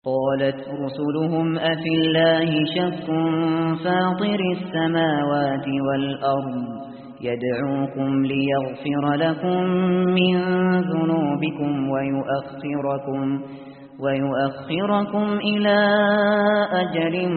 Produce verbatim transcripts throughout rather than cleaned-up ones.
قالت رسلهم أفي الله شك فاطر السماوات والأرض يدعوكم ليغفر لكم من ذنوبكم ويؤخركم ويؤخركم إلى أجل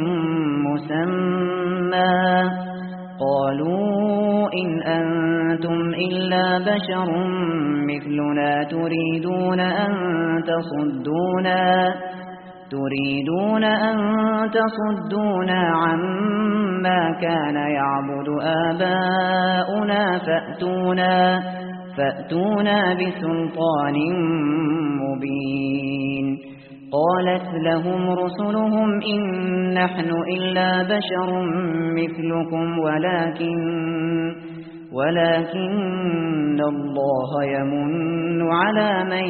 مسمى قالوا إن أنتم إلا بشر مثلنا تريدون أن تصدونا تريدون أن تصدونا عما كان يعبد آباؤنا فأتونا فأتونا بسلطان مبين قالت لهم رسلهم إن نحن إلا بشر مثلكم ولكن ولكن الله يمن على من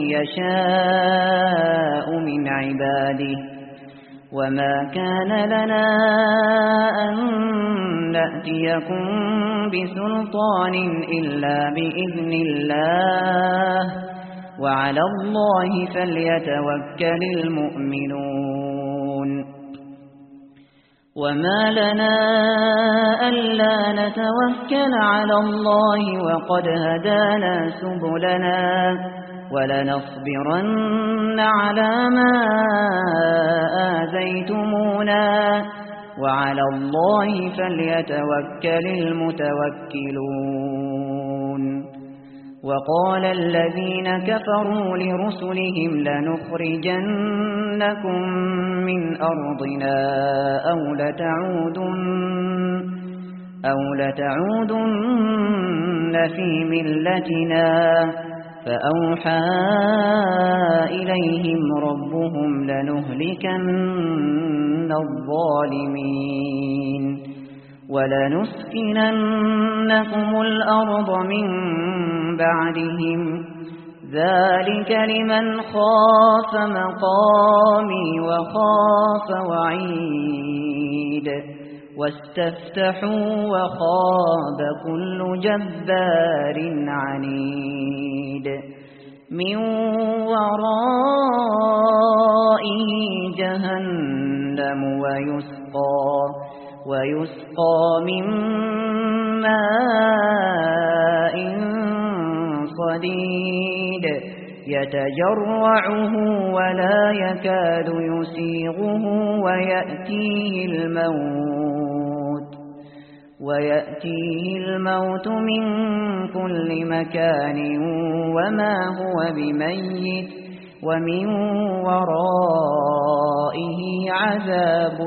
يشاء من عباده وما كان لنا أن نأتيكم بسلطان إلا بإذن الله وعلى الله فليتوكل المؤمنون وما لنا ألا نتوكل على الله وقد هدانا سبلنا ولنصبرن على ما آذيتمونا وعلى الله فليتوكل المتوكلون وقال الذين كفروا لرسلهم لنخرجنكم من أرضنا أو لتعودن أو لتعودن في ملتنا فأوحى إليهم ربهم لنهلكن الظالمين ولنسكننكم الأرض من بعدهم ذلك لمن خاف مقامي وخاف وعيد واستفتحوا وخاب كل جبار عنيد من ورائه جهنم ويسقى ويسقى من ماء صديد يتجرعه ولا يكاد يسيغه ويأتيه الموت ويأتيه الموت من كل مكان وما هو بميت ومن ورائه عذاب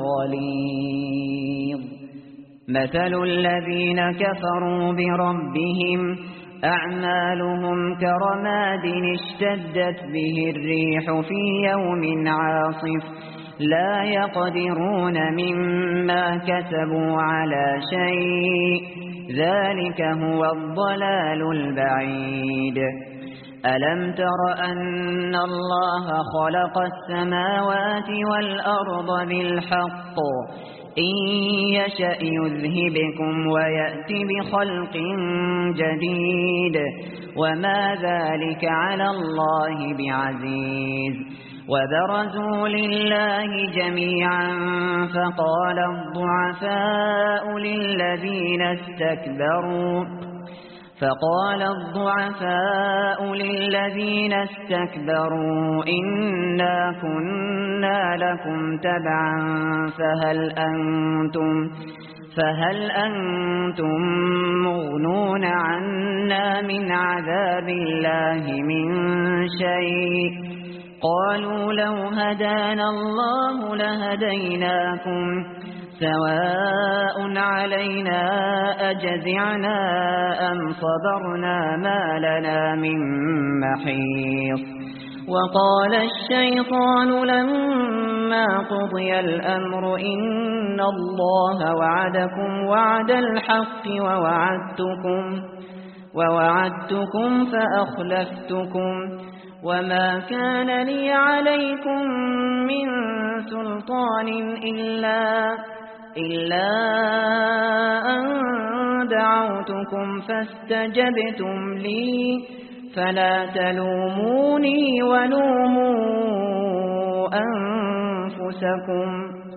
غليظ مثل الذين كفروا بربهم أعمالهم كرماد اشتدت به الريح في يوم عاصف لا يقدرون مما كسبوا على شيء ذلك هو الضلال البعيد ألم تر أن الله خلق السماوات والأرض بالحق إن يشأ يذهبكم ويأتي بخلق جديد وما ذلك على الله بعزيز وبرزوا لله جميعا فقال الضعفاء للذين استكبروا فقال الضعفاء للذين استكبروا إنا كنا لكم تبعا فهل أنتم فهل أنتم مغنون عنا من عذاب الله من شيء قالوا لو هدانا الله لهديناكم سواء علينا أجزعنا أم صبرنا ما لنا من محيص وقال الشيطان لما قضي الأمر إن الله وعدكم وعد الحق ووعدتكم ووعدتكم فأخلفتكم وما كان لي عليكم من سلطان إلا إلا أن دعوتكم فاستجبتم لي فلا تلوموني ولوموا أنفسكم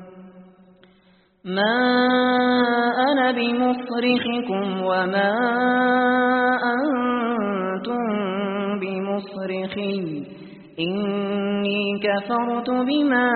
ما أنا بمصرخكم وما أنتم بمصرخي إني كفرت بما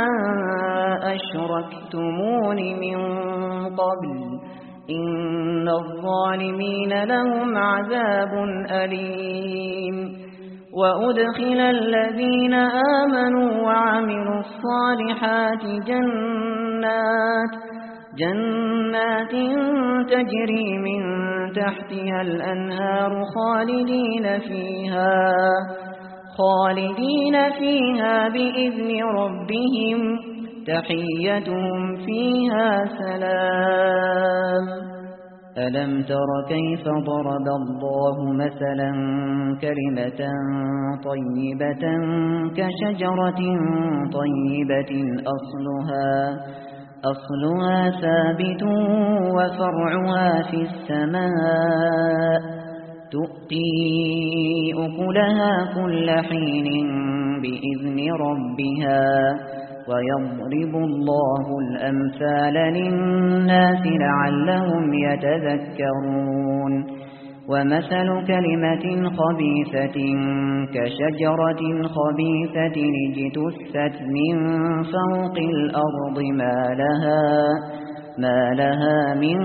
أشركتمون من قبل إن الظالمين لهم عذاب أليم وأدخل الذين آمنوا وعملوا الصالحات جنات جنات تجري من تحتها الأنهار خالدين فيها خالدين فيها بإذن ربهم تحيتهم فيها سلام ألم تر كيف ضرب الله مثلا كلمة طيبة كشجرة طيبة أصلها أصلها ثابت وفرعها في السماء تؤتي أكلها كل حين بإذن ربها ويضرب الله الأمثال للناس لعلهم يتذكرون ومثل كلمة خبيثة كشجرة خبيثة اجتثت من فوق الأرض ما لها, ما لها من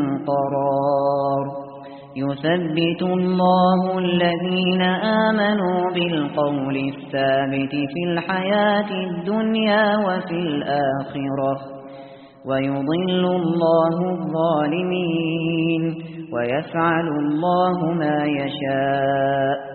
قرار يثبت الله الذين آمنوا بالقول الثابت في الحياة الدنيا وفي الآخرة ويضل الله الظالمين ويفعل الله ما يشاء